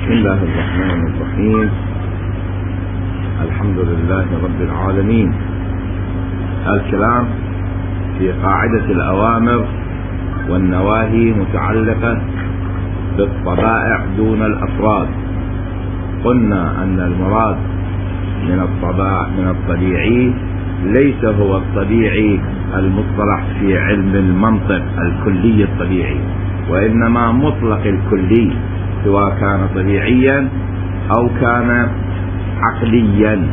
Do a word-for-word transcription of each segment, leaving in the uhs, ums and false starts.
بسم الله الرحمن الرحيم. الحمد لله رب العالمين. الكلام في قاعدة الأوامر والنواهي متعلقة بالطبائع دون الأفراد. قلنا أن المراد من الطبائع من الطبيعي ليس هو الطبيعي المصطلح في علم المنطق الكلي الطبيعي، وإنما مطلق الكلي سواء كان طبيعيا أو كان عقليا.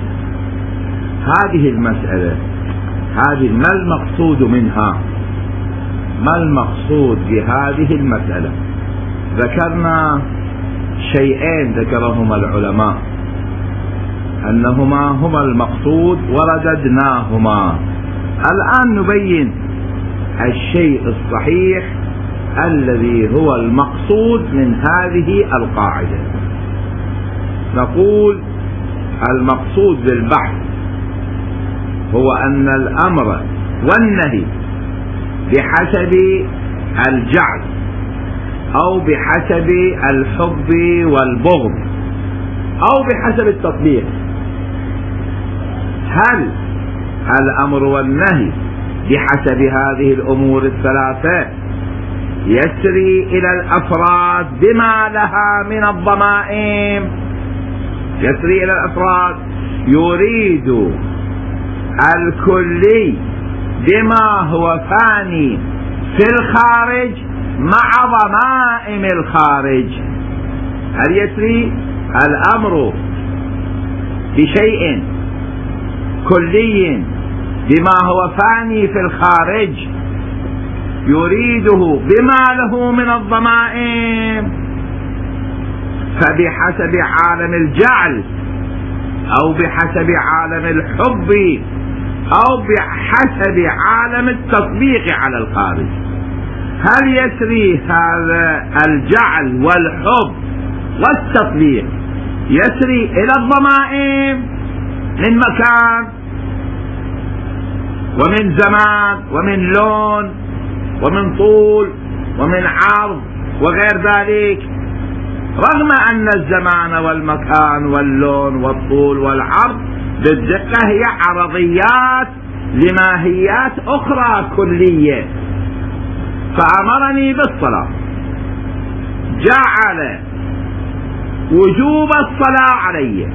هذه المسألة هذه ما المقصود منها؟ ما المقصود بهذه المسألة؟ ذكرنا شيئين ذكرهما العلماء أنهما هما المقصود ورددناهما. الآن نبين الشيء الصحيح الذي هو المقصود من هذه القاعدة. نقول المقصود بالبحث هو أن الأمر والنهي بحسب الجعل أو بحسب الحب والبغض أو بحسب التطبيق. هل الأمر والنهي بحسب هذه الأمور الثلاثة يسري إلى الأفراد بما لها من الضمائم، يسري إلى الأفراد، يريد الكلي بما هو فاني في الخارج مع ضمائم الخارج؟ هل يسري الأمر بشيء كلي بما هو فاني في الخارج يريده بما له من الضمائم، فبحسب عالم الجعل أو بحسب عالم الحب أو بحسب عالم التطبيق على الخارج، هل يسري هذا الجعل والحب والتطبيق يسري إلى الضمائم من مكان ومن زمان ومن لون ومن طول ومن عرض وغير ذلك، رغم أن الزمان والمكان واللون والطول والعرض بالدقة هي عرضيات لماهيات أخرى كلية؟ فأمرني بالصلاة، جعل وجوب الصلاة علي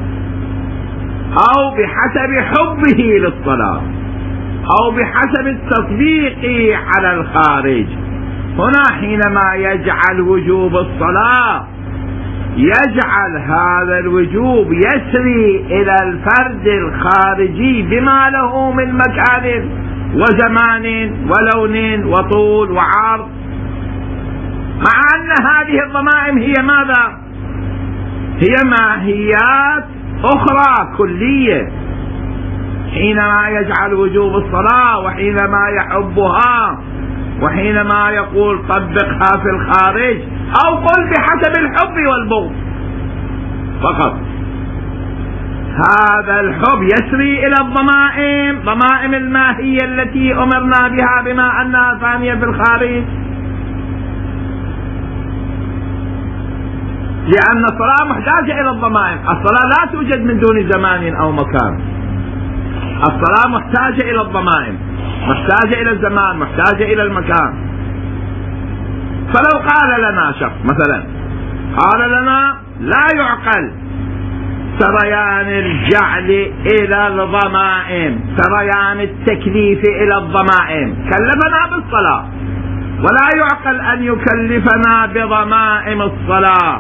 أو بحسب حبه للصلاة أو بحسب التطبيق على الخارج. هنا حينما يجعل وجوب الصلاة يجعل هذا الوجوب يسري إلى الفرد الخارجي بما له من مكان وزمان ولون وطول وعرض، مع أن هذه الضمائم هي ماذا؟ هي ماهيات أخرى كلية. حينما يجعل وجوب الصلاة وحينما يحبها وحينما يقول طبقها في الخارج أو قل بحسب الحب والبغض فقط، هذا الحب يسري إلى الضمائم، ضمائم الماهية التي أمرنا بها بما أنها ثانية في الخارج، لأن الصلاة محتاجة إلى الضمائم. الصلاة لا توجد من دون زمان أو مكان، الصلاة محتاجة إلى الضمائم، محتاجة إلى الزمان، محتاجة إلى المكان. فلو قال لنا شخص مثلا، قال لنا لا يعقل سريان الجعل إلى الضمائم، سريان التكليف إلى الضمائم، كلفنا بالصلاة، ولا يعقل أن يكلفنا بضمائم الصلاة،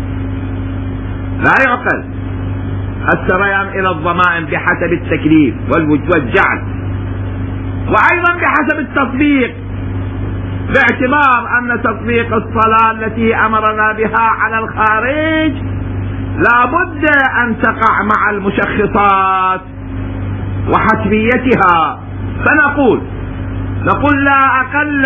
لا يعقل السريان إلى الضمائم بحسب التكليف والجعل، وأيضا بحسب التطبيق، باعتبار أن تطبيق الصلاة التي أمرنا بها على الخارج لا بد أن تقع مع المشخصات وحتميتها. فنقول نقول لا أقل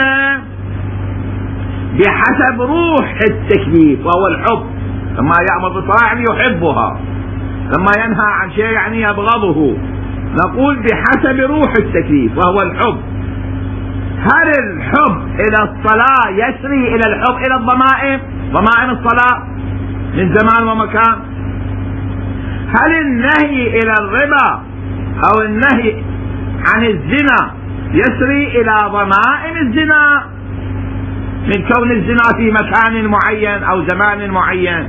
بحسب روح التكليف وهو الحب. لما يأمر بالصلاة يعني يحبها، لما ينهى عن شيء يعني يبغضه. نقول بحسب روح التكليف وهو الحب. هل الحب إلى الصلاة يسري إلى الحب إلى الضمائم، ضمائم الصلاة؟ من زمان ومكان. هل النهي إلى الربا أو النهي عن الزنا يسري إلى ضمائم الزنا من كون الزنا في مكان معين أو زمان معين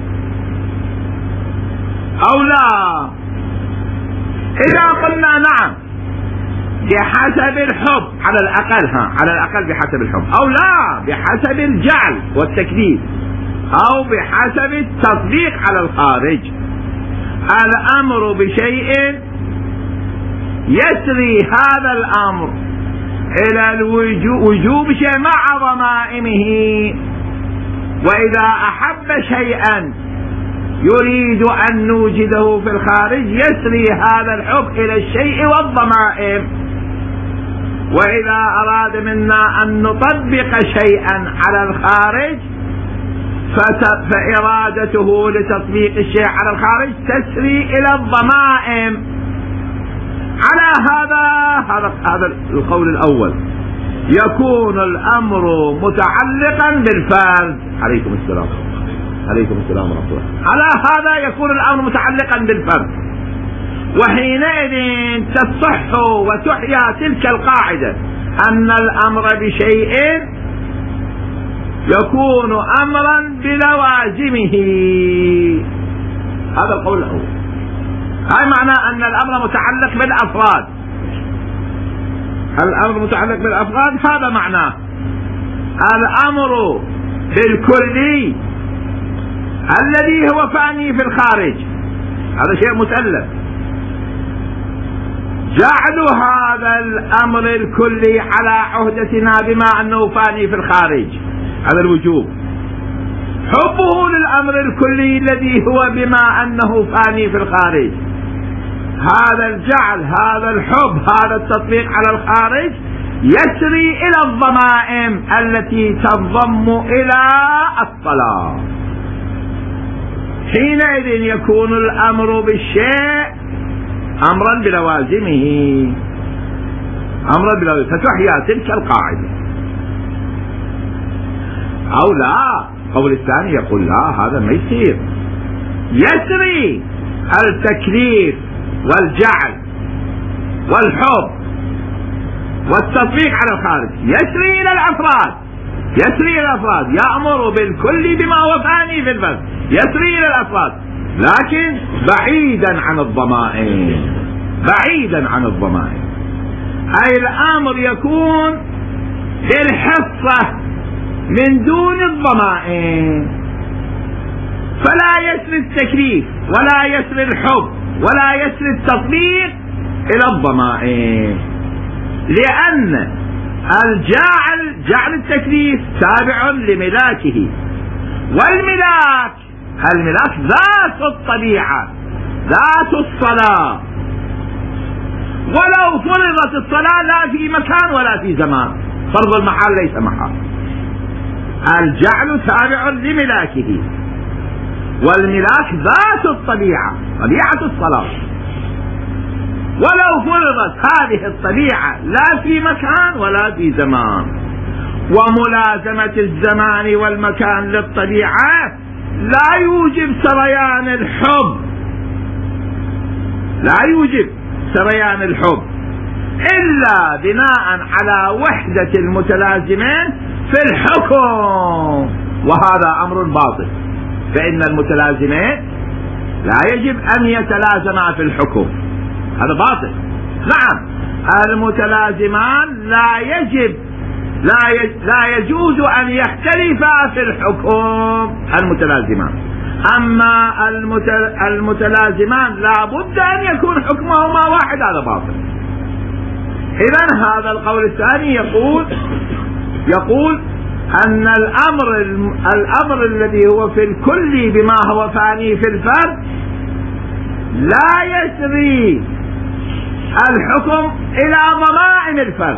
أو لا؟ إذا قلنا نعم بحسب الحب على الأقل، ها على الأقل بحسب الحب، أو لا بحسب الجعل والتكليف، أو بحسب التطبيق على الخارج. الأمر بشيء يسري هذا الأمر إلى الوجوب شيء مع ضمائمه، وإذا أحب شيئا يريد أن نوجده في الخارج يسري هذا الحب إلى الشيء والضمائم. وإذا أراد منا أن نطبق شيئا على الخارج فإرادته لتطبيق الشيء على الخارج تسري إلى الضمائم. على هذا هذا هذا القول الأول يكون الأمر متعلقا بالفرد. عليكم السلام عليكم السلام ورحمة الله. على هذا يكون الأمر متعلقا بالفرد، وحينئذ تصح وتحيا تلك القاعدة أن الأمر بشيء يكون أمرا بلوازمه. هذا القول الأول. هاي معنى أن الأمر متعلق بالأفراد. الأمر متعلق بالأفراد هذا معناه. الأمر بالكلي الذي هو فاني في الخارج هذا شيء مسلم. جعل هذا الأمر الكلي على عهدتنا بما أنه فاني في الخارج هذا الوجوب. حبه للأمر الكلي الذي هو بما أنه فاني في الخارج، هذا الجعل هذا الحب هذا التطبيق على الخارج يسري إلى الضمائم التي تنضم إلى الصلاة. حينئذ يكون الأمر بالشيء أمرا بلوازمه، أمرا بلوازمه، فتحيا تلك القاعدة. أو لا، القول الثاني يقول لا هذا ما يصير، يسري التكليف والجعل والحب والتطبيق على الخارج يسري إلى الأفراد، يسري إلى الأفراد، يأمر بالكل بما هو فاني في الفرد، يسري إلى الأفراد، لكن بعيدا عن الضمائر، بعيدا عن الضمائر. أي الأمر يكون بالحصة من دون الضمائر، فلا يسري التكليف ولا يسري الحب ولا يسري التطبيق إلى الضمائر، لأن الجعل جعل التكليف تابع لملاكه، والملاك الملاك ذات الطبيعة ذات الصلاة، ولو فرضت الصلاة لا في مكان ولا في زمان، فرض المحال ليس محال. الجعل تابع لملاكه، والملاك ذات الطبيعة طبيعة الصلاة، ولو فرضت هذه الطبيعة لا في مكان ولا في زمان. وملازمة الزمان والمكان للطبيعة لا يوجب سريان الحب، لا يوجب سريان الحب إلا بناء على وحدة المتلازمين في الحكم، وهذا أمر باطل، فإن المتلازمين لا يجب أن يتلازما في الحكم، هذا باطل. نعم المتلازمان لا يجب لا لا يجوز أن يختلفا في الحكم المتلازمان، أما المتلازمان لا بد أن يكون حكمهما واحد، هذا باطل. إذن هذا القول الثاني يقول يقول أن الأمر الأمر الذي هو في الكل بما هو فاني في الفرد لا يسري الحكم إلى ضمائم الفرد،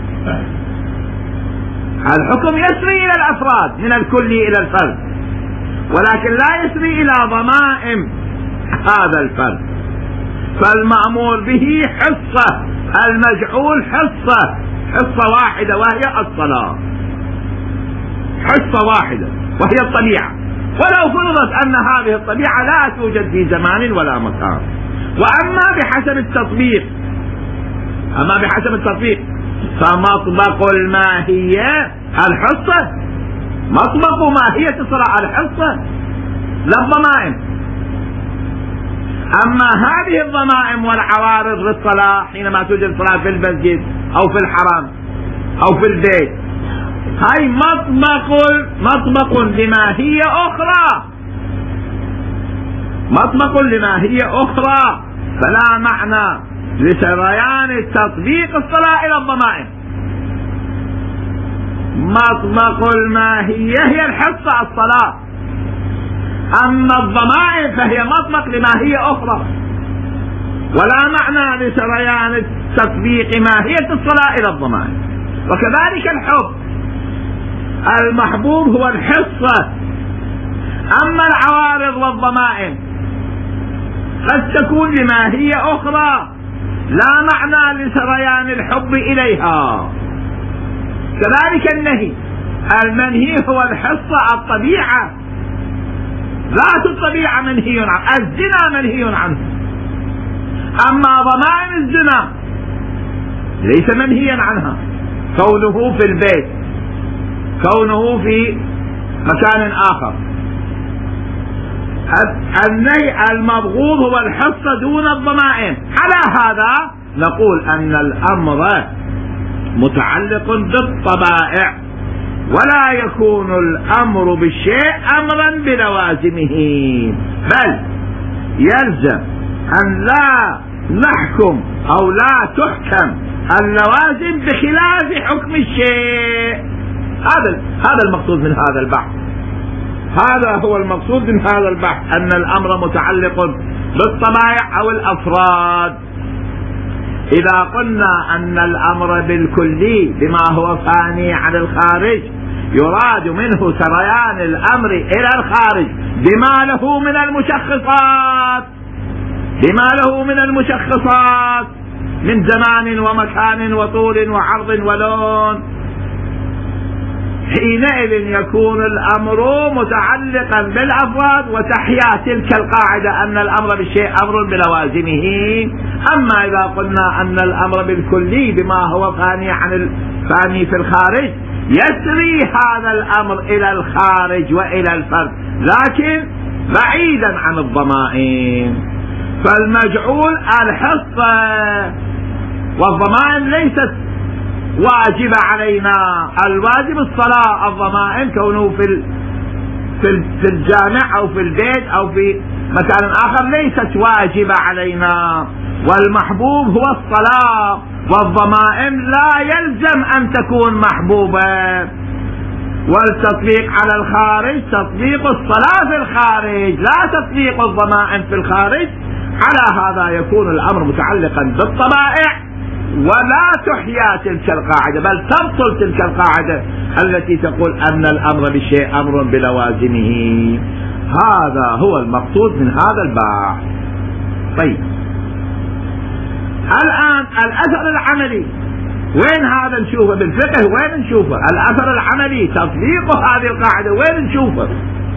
الحكم يسري إلى الأفراد من الكل إلى الفرد، ولكن لا يسري إلى ضمائم هذا الفرد. فالمأمور به حصة، المجعول حصة، حصة واحدة وهي الصلاة، حصة واحدة وهي الطبيعة، ولو فرضت أن هذه الطبيعة لا توجد في زمان ولا مكان. وأما بحسب التطبيق أما بحسب التطبيق فمطبق الماهية الحصة، مطبق ماهية الصلاة الحصة لا الضمائم. أما هذه الضمائم والعوارض للصلاة حينما توجد صلاة في المسجد أو في الحرم أو في البيت، هاي مطبق مطبق لماهية أخرى، مطبق لماهية أخرى، فلا معنى لسريان تطبيق الصلاة إلى الضمائم. مطبق الماهية هي الحصة الصلاة، أما الضمائم فهي مطبق لماهية أخرى، ولا معنى لسريان تطبيق ماهية الصلاة إلى الضمائم. وكذلك الحب، المحبوب هو الحصة، أما العوارض والضمائم قد تكون لماهية أخرى لا معنى لسريان الحب إليها. كذلك النهي، المنهي هو الحصة الطبيعة، ذات الطبيعة منهي عنه، الزنا منهي عنه، أما ضمائم الزنا ليس منهيا عنها، كونه في البيت، كونه في مكان آخر. النهي المبغوض هو الحصة دون الضمائم. على هذا نقول أن الأمر متعلق بالطبائع، ولا يكون الأمر بالشيء أمرا بلوازمه، بل يلزم أن لا نحكم أو لا تحكم اللوازم بخلاف حكم الشيء. هذا هذا المقصود من هذا البحث، هذا هو المقصود من هذا البحث، أن الأمر متعلق بالطبائع أو الأفراد. إذا قلنا أن الأمر بالكلي بما هو فاني عن الخارج يراد منه سريان الأمر إلى الخارج بما له من المشخصات، بما له من المشخصات من زمان ومكان وطول وعرض ولون، حينئذ يكون الأمر متعلقا بالأفراد، وتحيا تلك القاعدة أن الأمر بالشيء أمر بلوازمه. أما إذا قلنا أن الأمر بالكلي بما هو فاني عن الفاني في الخارج يسري هذا الأمر إلى الخارج وإلى الفرد، لكن بعيدا عن الضمائم. فالمجعول الحصة، والضمائم ليست واجبة علينا، الواجب الصلاة، الضمائم كونه في في الجامع أو في البيت أو في مكان آخر ليست واجبة علينا. والمحبوب هو الصلاة، والضمائم لا يلزم أن تكون محبوبة. والتطبيق على الخارج تطبيق الصلاة في الخارج، لا تطبيق الضمائم في الخارج. على هذا يكون الأمر متعلقا بالطبائع، ولا تحيا تلك القاعدة، بل تبطل تلك القاعدة التي تقول أن الأمر بالشيء أمر بلوازمه. هذا هو المقصود من هذا البحث. طيب، الآن الأثر العملي وين هذا نشوفه بالفقه؟ وين نشوفه الأثر العملي تطبيق هذه القاعدة؟ وين نشوفه؟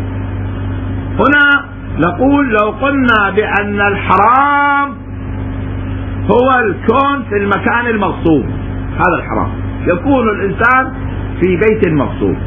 هنا نقول لو قلنا بأن الحرام هو الكون في المكان المغصوب، هذا الحرام، يكون الإنسان في بيت مغصوب،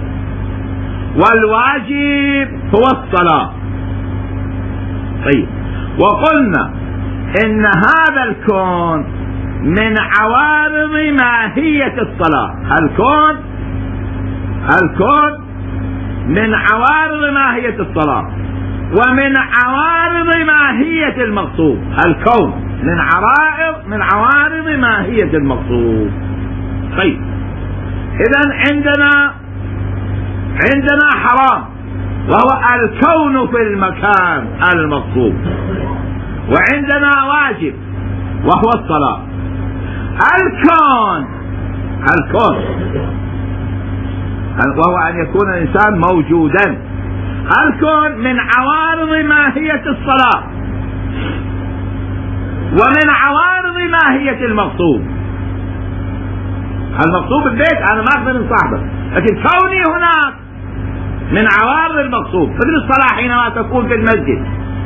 والواجب هو الصلاة. طيب، وقلنا إن هذا الكون من عوارض ماهية الصلاة، الكون الكون من عوارض ماهية الصلاة، ومن عوارض ماهية المغصوب. الكون من عوارض من عوارض ماهية المغصوب. طيب، إذن عندنا عندنا حرام وهو الكون في المكان المغصوب، وعندنا واجب وهو الصلاة. الكون الكون وهو أن يكون الإنسان موجودا. الكون من عوارض ماهية الصلاة، ومن عوارض ماهية المغصوب. المغصوب البيت أنا ما أقدر نصاحبه، لكن كوني هناك من عوارض المغصوب، مثل الصلاة حينما تكون في المسجد،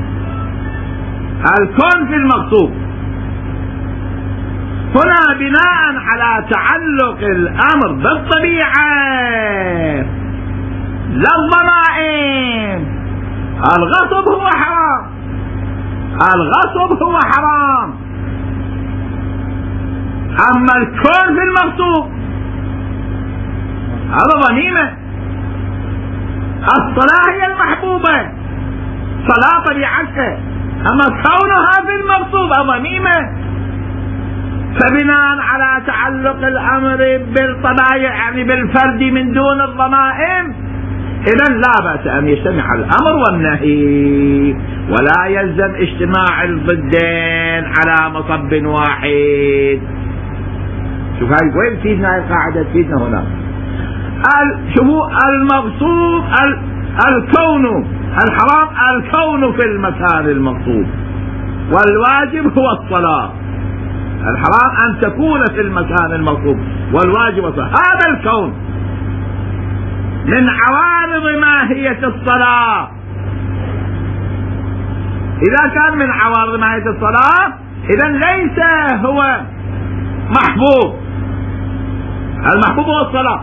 الكون في المغصوب. هنا بناء على تعلق الأمر بالطبيعة لا الضمائم، الغصب هو حرام، الغصب هو حرام، أما الكون في المغصوب هذا ضميمة. الصلاة هي المحبوبة، صلاة طبيعتها، أما كونها في المغصوب ضميمة. فبناء على تعلق الأمر بالطبائع يعني بالفرد من دون الضمائم، إذن لا بأس أن يجتمع الأمر والنهي، ولا يلزم اجتماع الضدين على مصب واحد. شوف هاي وين تفيدنا القاعدة، تفيدنا هنا. شوفوا المغصوب الكون، الحرام الكون في المكان المغصوب، والواجب هو الصلاة. الحرام أن تكون في المكان المغصوب، والواجب الصلاة. هذا الكون من عوارض ماهية الصلاة. إذا كان من عوارض ماهية الصلاة إذن ليس هو محبوب، المحبوب هو الصلاة،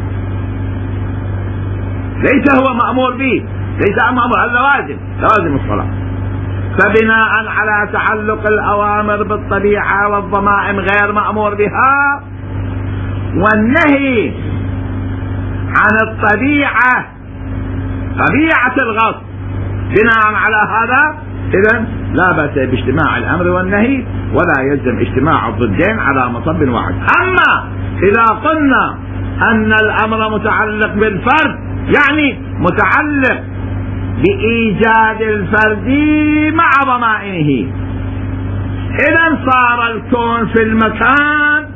ليس هو مأمور به، ليس مأمور، هذا لوازم، لوازم الصلاة. فبناء على تعلق الأوامر بالطبيعة والضمائم غير مأمور بها، والنهي عن الطبيعة طبيعة الغصب بناء على هذا، إذن لا بأس باجتماع الأمر والنهي، ولا يلزم اجتماع الضدين على مصب واحد. أما إذا قلنا أن الأمر متعلق بالفرد، يعني متعلق بإيجاد الفرد مع ضمائنه، إذن صار الكون في المكان،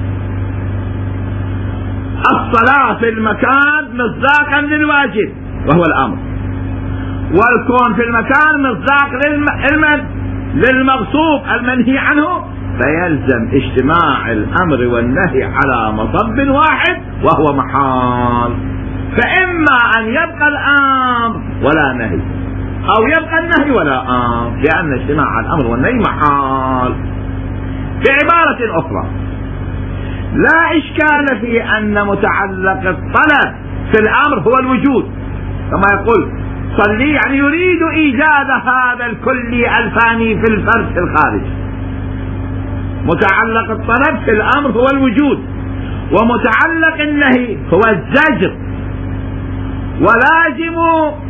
الصلاة في المكان مصداقا للواجب وهو الأمر، والكون في المكان مصداق للمغصوب المنهي عنه، فيلزم اجتماع الأمر والنهي على مصب واحد وهو محال. فإما أن يبقى الأمر ولا نهي، أو يبقى النهي ولا أمر، لأن اجتماع الأمر والنهي محال. بعبارة أخرى، لا إشكال في أن متعلق الطلب في الأمر هو الوجود، كما يقول صلي، يعني يريد إيجاد هذا الكلي الفاني في الفرد في الخارج. متعلق الطلب في الأمر هو الوجود، ومتعلق النهي هو الزجر، ولازم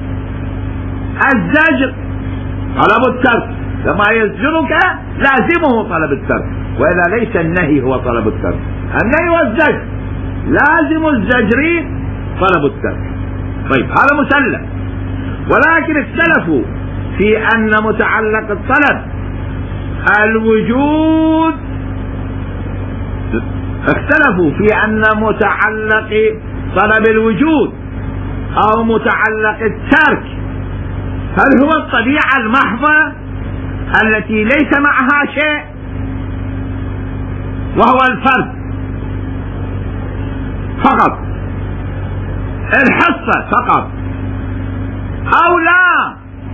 الزجر طلب الترك، كما يزجرك لازمه طلب الترك، وإلا ليس النهي هو طلب الترك، النهي هو الزجر، لازم الزجر طلب الترك. طيب هذا مسلم، ولكن اختلفوا في أن متعلق الطلب الوجود، اختلفوا في أن متعلق طلب الوجود أو متعلق الترك هل هو الطبيعة المحضة التي ليس معها شيء وهو الفرد فقط، الحصة فقط، أو لا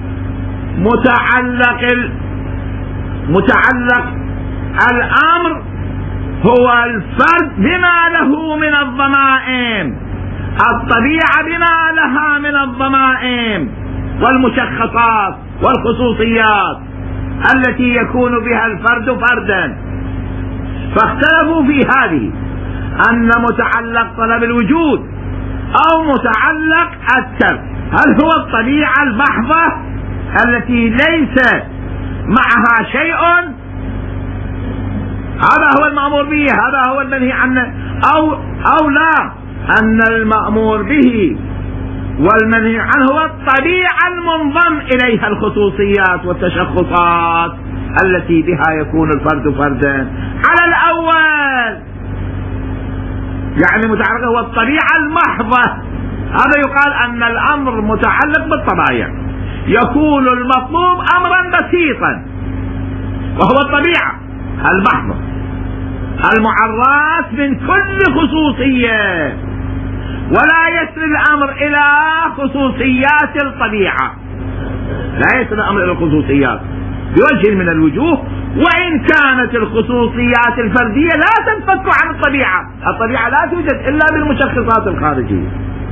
متعلق متعلق الأمر هو الفرد بما له من الضمائم، الطبيعة بما لها من الضمائم والمشخصات والخصوصيات التي يكون بها الفرد فردا. فاختلفوا في هذه، أن متعلق طلب الوجود أو متعلق الترك هل هو الطبيعة المحضة التي ليس معها شيء، هذا هو المأمور به، هذا هو المنهي عنه، أو أو لا، أن المأمور به والمنهي عنه هو الطبيعة المنضم إليها الخصوصيات والتشخصات التي بها يكون الفرد فردا. على الأول يعني متعلق هو الطبيعة المحضة، هذا يقال أن الأمر متعلق بالطبائع، يكون المطلوب أمرا بسيطا وهو الطبيعة المحضة المعرات من كل خصوصية، ولا يسري الأمر إلى خصوصيات الطبيعة، لا يسري الأمر إلى الخصوصيات بوجه من الوجوه، وإن كانت الخصوصيات الفردية لا تنفك عن الطبيعة. الطبيعة لا توجد إلا بالمشخصات الخارجية.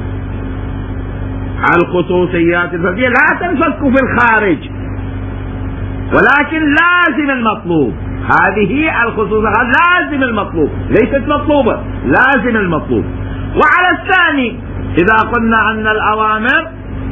الخصوصيات الفردية لا تنفك في الخارج، ولكن لازم المطلوب. هذه الخصوصيات لازم المطلوب، ليست مطلوبة، لازم المطلوب. وعلى الثاني إذا قلنا أن الأوامر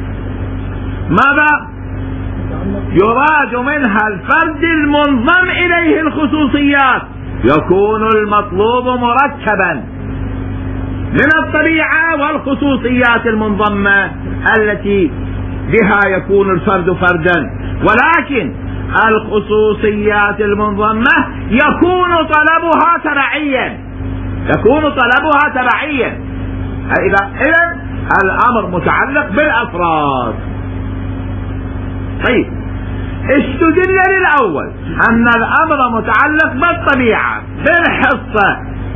ماذا يراد منها الفرد المنضم إليه الخصوصيات، يكون المطلوب مركبا من الطبيعة والخصوصيات المنضمة التي بها يكون الفرد فردا. ولكن الخصوصيات المنضمة يكون طلبها تبعيا، يكون طلبها تبعيا. إذا إذن الأمر متعلق بالأفراد. طيب، استدل للأول أن الأمر متعلق بالطبيعة بالحصة،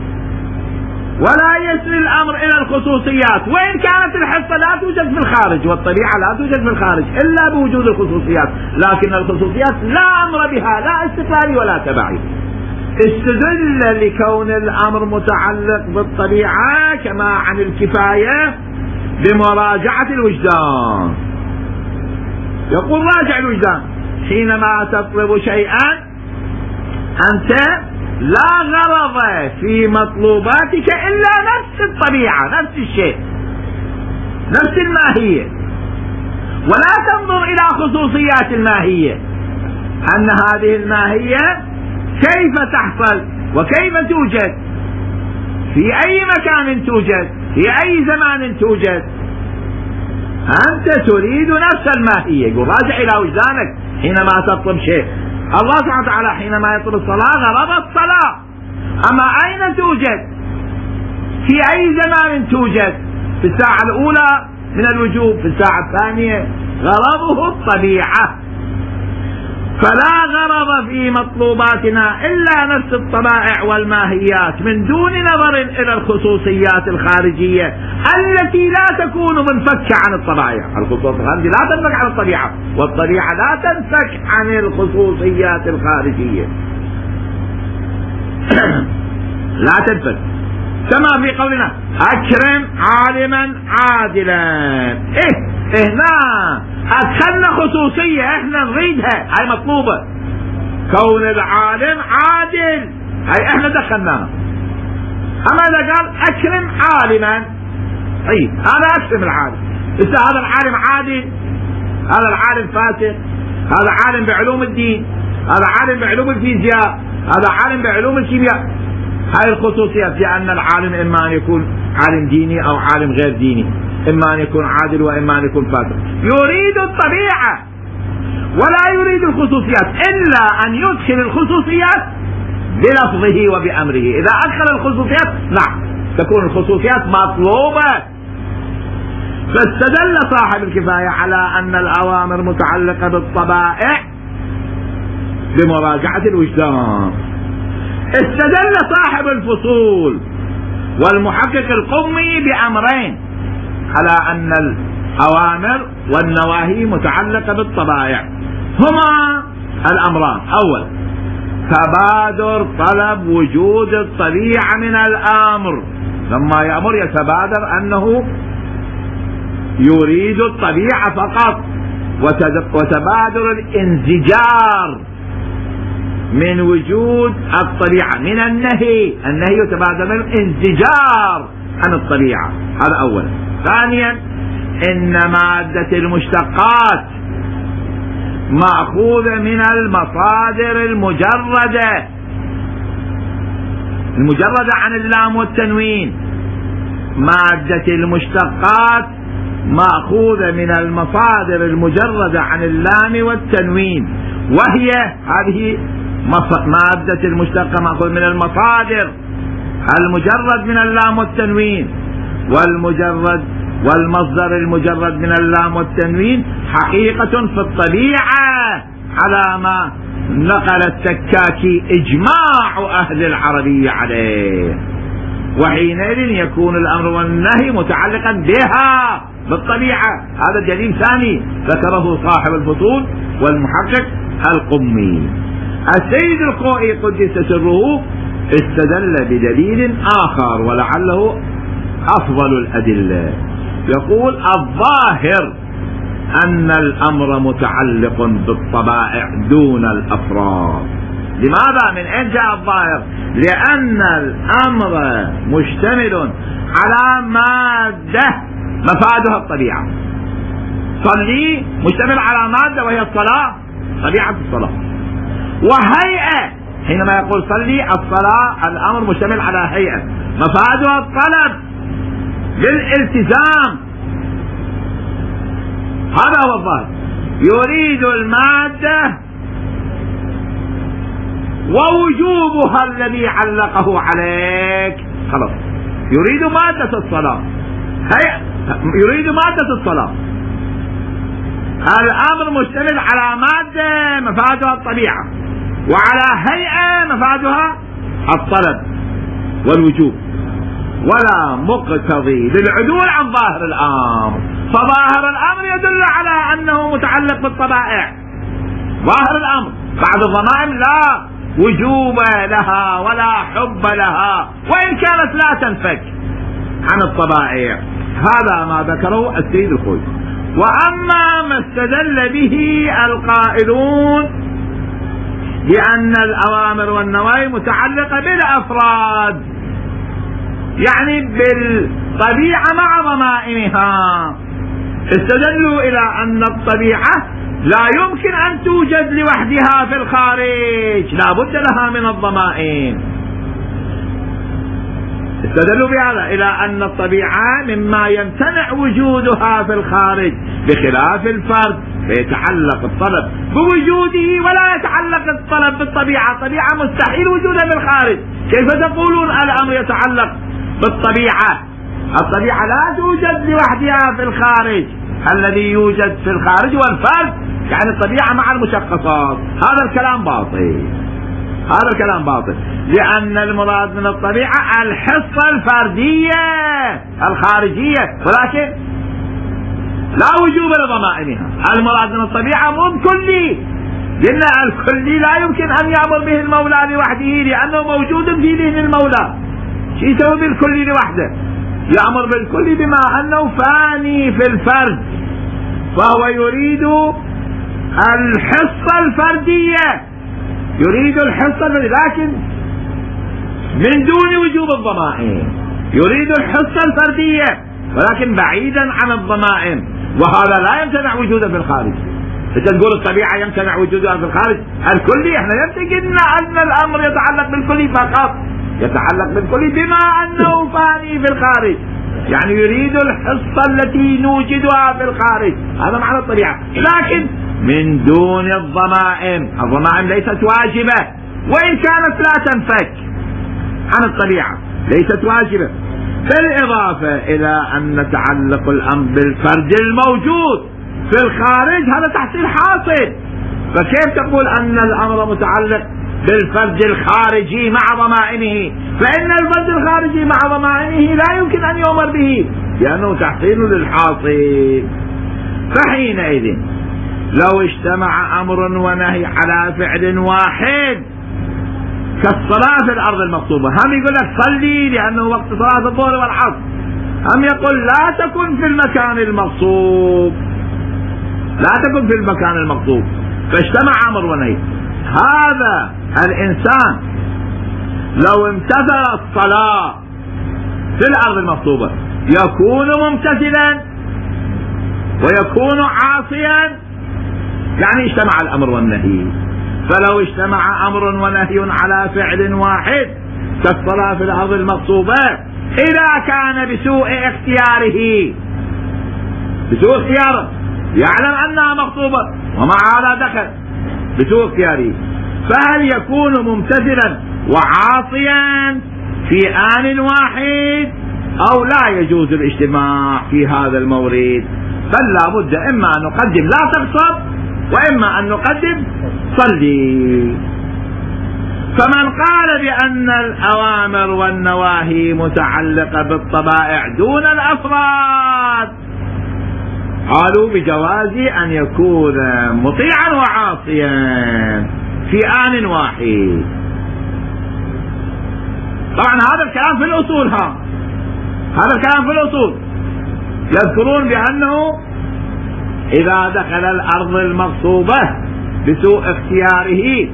ولا يسري الأمر إلى الخصوصيات، وإن كانت الحصة لا توجد في الخارج والطبيعة لا توجد في الخارج إلا بوجود الخصوصيات، لكن الخصوصيات لا أمر بها، لا استقلالي ولا تبعي. استدل لكون الأمر متعلق بالطبيعة كما عن الكفاية بمراجعة الوجدان. يقول راجع الوجدان حينما تطلب شيئا أنت لا غرض في مطلوباتك إلا نفس الطبيعة، نفس الشيء، نفس الماهية، ولا تنظر إلى خصوصيات الماهية، أن هذه الماهية كيف تحصل وكيف توجد، في أي مكان توجد، في أي زمان توجد. أنت تريد نفس الماهية. يقول راجع إلى وجدانك حينما تطلب شيء. الله سبحانه وتعالى حينما يطلب الصلاة غرض الصلاة، أما أين توجد، في أي زمان توجد، في الساعة الأولى من الوجوب، في الساعة الثانية، غرضه الطبيعة. فلا غرض في مطلوباتنا إلا نفس الطبائع والماهيات من دون نظر إلى الخصوصيات الخارجية التي لا تكون منفكة عن الطبائع. الخصوصيات الخارجية لا تنفك عن الطبيعة، والطبيعة لا تنفك عن الخصوصيات الخارجية لا تنفك. كما في قولنا أكرم عالما عادلا. إيه هنا أدخلنا خصوصية احنا نريدها، هاي مطلوبة. كون العالم عادل هاي احنا دخلناها. اما اذا قال اكرم عالما، طيب انا اكرم العالم، بس هذا العالم عادل، هذا العالم فاسق، هذا عالم بعلوم الدين، هذا عالم بعلوم الفيزياء، هذا عالم بعلوم الكيمياء. هاي الخصوصيات، لأن العالم إما أن يكون عالم ديني أو عالم غير ديني، إما أن يكون عادل وإما أن يكون فاسق. يريد الطبيعة ولا يريد الخصوصيات، إلا أن يدخل الخصوصيات بلفظه وبأمره. إذا أدخل الخصوصيات نعم تكون الخصوصيات مطلوبة. فاستدل صاحب الكفاية على أن الأوامر متعلقة بالطبائع بمراجعة الوجدان. استدل صاحب الفصول والمحقق القمي بأمرين على أن الأوامر والنواهي متعلقة بالطبائع، هما الأمران: أول تبادر طلب وجود الطبيعة من الأمر، لما يأمر يتبادر أنه يريد الطبيعة فقط، وتبادر الانزجار من وجود الطبيعة من النهي، النهي يتبادر من الانزجار عن الطبيعة. هذا أولا. ثانيا إن مادة المشتقات مأخوذة من المصادر المجردة المجردة عن اللام والتنوين. مادة المشتقات مأخوذة من المصادر المجردة عن اللام والتنوين، وهي هذه مادة المشتقة مأخوذة من المصادر المجرد من اللام والتنوين، والمجرد والمصدر المجرد من اللام والتنوين حقيقة في الطبيعة على ما نقل التكاكي إجماع أهل العربية عليه. وحينئذ يكون الأمر والنهي متعلقا بها بالطبيعة. هذا دليل ثاني ذكره صاحب الفصول والمحقق القمي. السيد الخوئي قدس سره استدل بدليل آخر ولعله أفضل الأدلة، يقول الظاهر أن الأمر متعلق بالطبائع دون الأفراد. لماذا؟ من أين جاء الظاهر؟ لأن الأمر مشتمل على مادة مفادها الطبيعة. صلي مشتمل على مادة وهي الصلاة، طبيعة الصلاة. وهيئة، حينما يقول صلي الصلاة الأمر مشتمل على هيئة مفادها الطلب للالتزام. هذا هو الظاهر. يريد المادة ووجوبها الذي علقه عليك، خلاص. يريد مادة الصلاة، هي يريد مادة الصلاة. الأمر مشتمل على مادة مفادها الطبيعة، وعلى هيئة مفادها الطلب والوجوب، ولا مقتضي للعدول عن ظاهر الأمر. فظاهر الأمر يدل على أنه متعلق بالطبائع، ظاهر الأمر. بعض الضمائم لا وجوب لها ولا حب لها، وإن كانت لا تنفك عن الطبائع. هذا ما ذكره السيد الخوئي. وأما ما استدل به القائلون بأن الأوامر والنواهي متعلقة بالأفراد، يعني بالطبيعة مع ضمائمها، استدلوا إلى أن الطبيعة لا يمكن أن توجد لوحدها في الخارج، لا بد لها من الضمائم. استدلوا بهذا إلى أن الطبيعة مما يمتنع وجودها في الخارج، بخلاف الفرد فيتعلق الطلب بوجوده ولا يتعلق الطلب بالطبيعة. الطبيعة مستحيل وجودها في الخارج. كيف تقولون الأمر يتعلق بالطبيعة؟ الطبيعة لا توجد لوحدها في الخارج، الذي يوجد في الخارج والفرد، يعني الطبيعة مع المشخصات. هذا الكلام باطل، هذا الكلام باطل، لأن المراد من الطبيعة الحصة الفردية الخارجية، ولكن لا وجوب لضمائمها. المراد من الطبيعة مو كلي، لأن الكلي لا يمكن أن يأمر به المولى لوحده، لأنه موجود في ذهن المولى. شو يسوي بالكلي لوحده؟ يأمر بالكلي بما أنه فاني في الفرد، فهو يريد الحصة الفردية، يريد الحصة الفردية، لكن من دون وجوب الضمائم. يريد الحصة الفردية ولكن بعيدا عن الضمائم، وهذا لا يمتنع وجوده في الخارج. انت تقول الطبيعة يمتنع وجودها في الخارج، الكلي احنا يمتقدنا أن الأمر يتعلق بالكلي فقط، يتعلق بالكلي بما أنه فاني في الخارج، يعني يريد الحصة التي نوجدها في الخارج. هذا معنى الطبيعة، لكن من دون الضمائم. الضمائم ليست واجبة، وإن كانت لا تنفك عن الطبيعة، ليست واجبة. بالإضافة إلى أن تعلق الأمر بالفرد الموجود في الخارج هذا تحصيل حاصل. فكيف تقول أن الأمر متعلق بالفرد الخارجي مع ضمائمه؟ فإن الفرد الخارجي مع ضمائمه لا يمكن أن يؤمر به، لأنه تحصيل للحاصل. فحينئذ لو اجتمع أمر ونهي على فعل واحد كالصلاة في الأرض المغصوبة، هم يقول لك صلي لأنه وقت صلاة الظهر والعصر، هم يقول لا تكن في المكان المغصوب، لا تكن في المكان المغصوب، فاجتمع أمر ونهي. هذا الإنسان لو امتثل الصلاة في الأرض المغصوبة يكون ممتثلا ويكون عاصيا، يعني اجتمع الأمر والنهي. فلو اجتمع أمر ونهي على فعل واحد كالصلاة في الأرض المغصوبة، إذا كان بسوء اختياره، بسوء اختياره يعلم أنها مغصوبة ومع هذا دخل بسوء اختياره، فهل يكون ممتثلا وعاصيا في آن واحد أو لا يجوز الاجتماع في هذا المورد؟ فلا بد إما أن نقدم لا تغصب، وإما أن نقدم صلي. فمن قال بأن الأوامر والنواهي متعلقة بالطبائع دون الأفراد قالوا بجواز أن يكون مطيعا وعاصيا في آن واحد. طبعا هذا الكلام في الأصول، ها هذا الكلام في الأصول يذكرون بأنه إذا دخل الأرض المغصوبة بسوء اختياره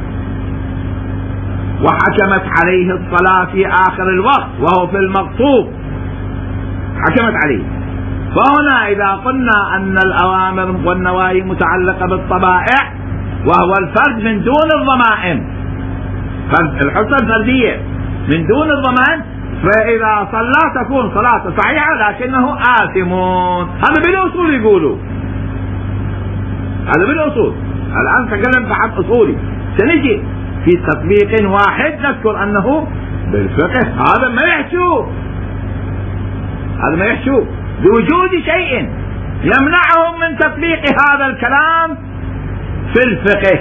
وحكمت عليه الصلاة في آخر الوقت وهو في المغصوب حكمت عليه، فهنا إذا قلنا أن الأوامر والنواهي متعلقة بالطبائع وهو الفرد من دون الضمائم، الحصة الفردية من دون الضمان، فإذا صلى تكون صلاة صحيحة لكنه آثم. هذا بالأصول يقولوا، هذا بالأصول. الآن تكلم بحث أصولي، سنجي في تطبيق واحد نذكر أنه بالفقه هذا ما يحشو، هذا ما يحشو بوجود شيء يمنعهم من تطبيق هذا الكلام في الفقه،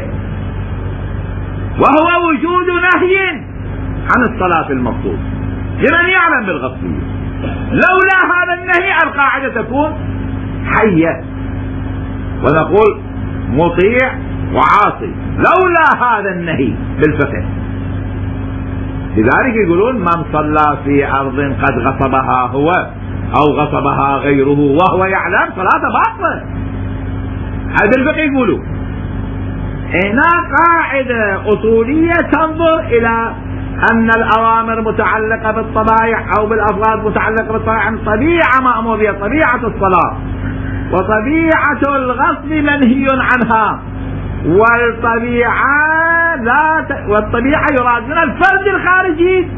وهو وجود نهي عن الصلاة المقصود لمن يعلم بالغصبية. لولا هذا النهي القاعدة تكون حية ونقول مطيع وعاصي، لولا هذا النهي بالفقه. لذلك يقولون من صلى في أرض قد غصبها هو أو غصبها غيره وهو يعلم صلاة باطلة، هذا بالفقه يقولوا. هنا قاعدة أصولية تنظر إلى أن الأوامر متعلقة بالطبائع أو بالأفراد متعلقة بالطبائع، عن طبيعة مأمور بها، طبيعة الصلاة، وطبيعة الغصب منهي عنها، والطبيعة لا ت... والطبيعة يراد من الفرد الخارجي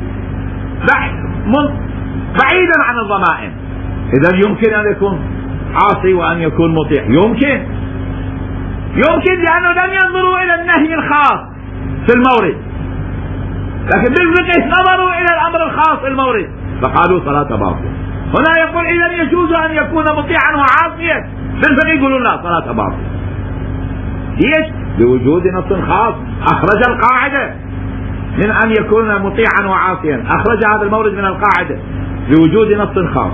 بعيدا عن الضمائم. إذا يمكن أن يكون عاصي وأن يكون مطيع، يمكن يمكن لأنه لم ينظروا إلى النهي الخاص في المورد، لكن بالفقه نظروا إلى الأمر الخاص في المورد فقالوا صلاة باطلة. هنا يقول إذا يجوز أن يكون مطيعا وعاصيا، بالفقه يقولون لا صلاة باطلة. ليش؟ لوجود نص خاص أخرج القاعدة من أن يكون مطيعا وعاصيا، أخرج هذا المورد من القاعدة لوجود نص خاص.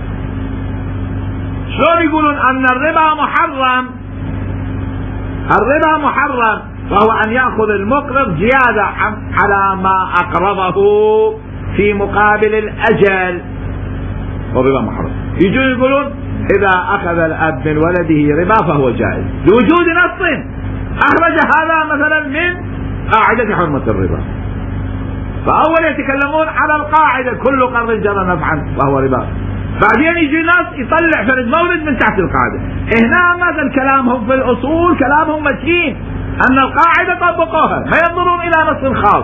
شلون يقولون أن الربا محرم؟ الربا محرم وهو أن يأخذ المقرض زيادة على ما أقرضه في مقابل الأجل، والربا محرم. يجون يقولون إذا أخذ الأب من ولده ربا فهو جائز لوجود نص أخرج هذا مثلا من قاعدة حرمة الربا. فأول يتكلمون على القاعدة كل قرض جرى نفعا وهو ربا، بعدين يجي ناس يطلع فرد مورد من تحت القاعدة. هنا مثلا كلامهم في الأصول كلامهم متين أن القاعدة طبقوها، ما ينظرون إلى نص خاص.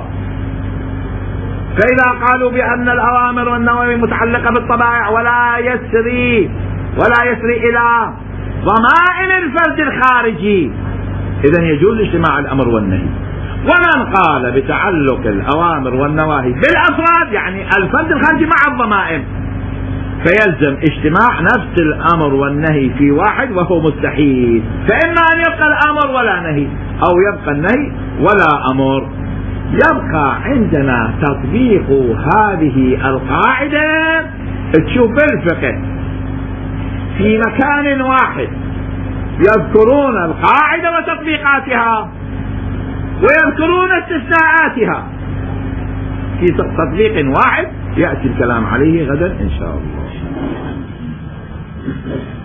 فإذا قالوا بأن الأوامر والنواهي متعلقة بالطبائع ولا يسري ولا يسري إلى ضمائر الفرد الخارجي، إذن يجوز اجتماع الأمر والنهي. ومن قال بتعلق الأوامر والنواهي بالأفراد يعني الفرد الخارجي مع الضمائر، فيلزم اجتماع نفس الأمر والنهي في واحد وهو مستحيل، فإما أن يبقى الأمر ولا نهي أو يبقى النهي ولا أمر. يبقى عندنا تطبيق هذه القاعدة. تشوف الفقه في مكان واحد يذكرون القاعدة وتطبيقاتها ويذكرون استثناءاتها في تطبيق واحد، يأتي الكلام عليه غدا إن شاء الله.